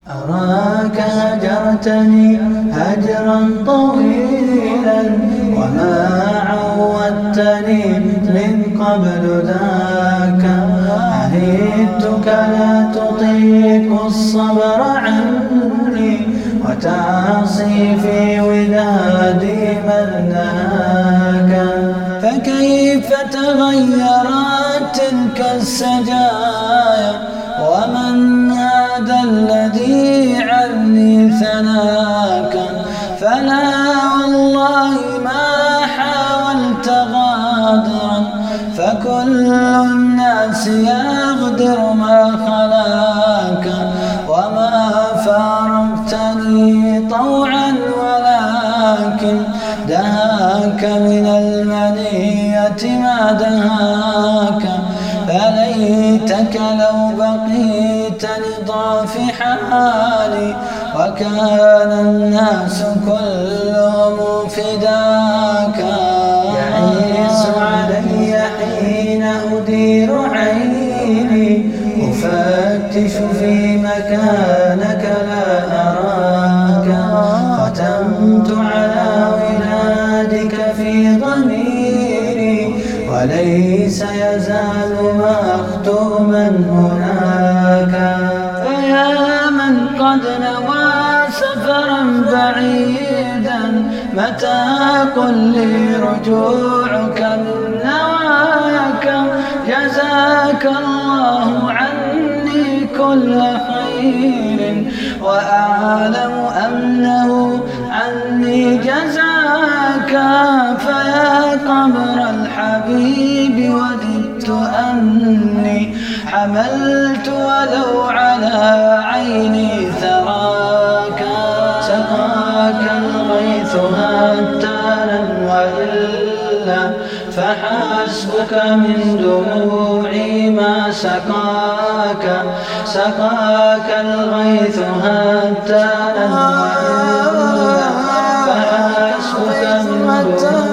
أراك هجرتني هجرا طويلا وما عودتني من قبل ذاك. عهدتك لا تطيق الصبر عني وتعصي في ودادي من نهاك. فكيف تغيرت تلك السجايا ومن هذا الذي عني ثناك. فلا والله ما حاولت غادرا فكل الناس يغدر ما خلاك. وما فارقتني طوعا ولكن دهاك من المنية ما دهاك. فليتك لو بقيت لضعف حالي وكان الناس كلهم فداك. يعيس علي حين أدير عيني أفتش في مكانك لا أراك. ختمت على ولادك في ضميري وليس يزال مختوما هناك. فيا من قد نوى سفرا بعيدا متى قل لي رجوعك من نواك. جزاك الله عني كل خير وأعلم أنه عني جزاك. فيا قبر الحبيب وددت أني حملت ولو على عيني ثراك. سقاك الغيث هتانا وإلا فحسبك من دموعي ما سقاك. سقاك الغيث هتانا وإلا فحسبك من دموعي